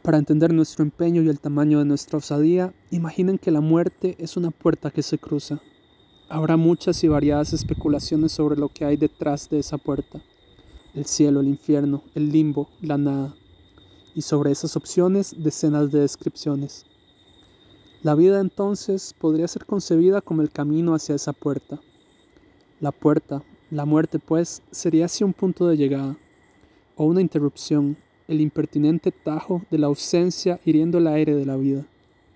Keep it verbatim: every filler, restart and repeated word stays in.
Para entender nuestro empeño y el tamaño de nuestra osadía, imaginen que la muerte es una puerta que se cruza. Habrá muchas y variadas especulaciones sobre lo que hay detrás de esa puerta. El cielo, el infierno, el limbo, la nada. Y sobre esas opciones, decenas de descripciones. La vida entonces podría ser concebida como el camino hacia esa puerta. La puerta, la muerte pues, sería así un punto de llegada, o una interrupción, el impertinente tajo de la ausencia hiriendo el aire de la vida.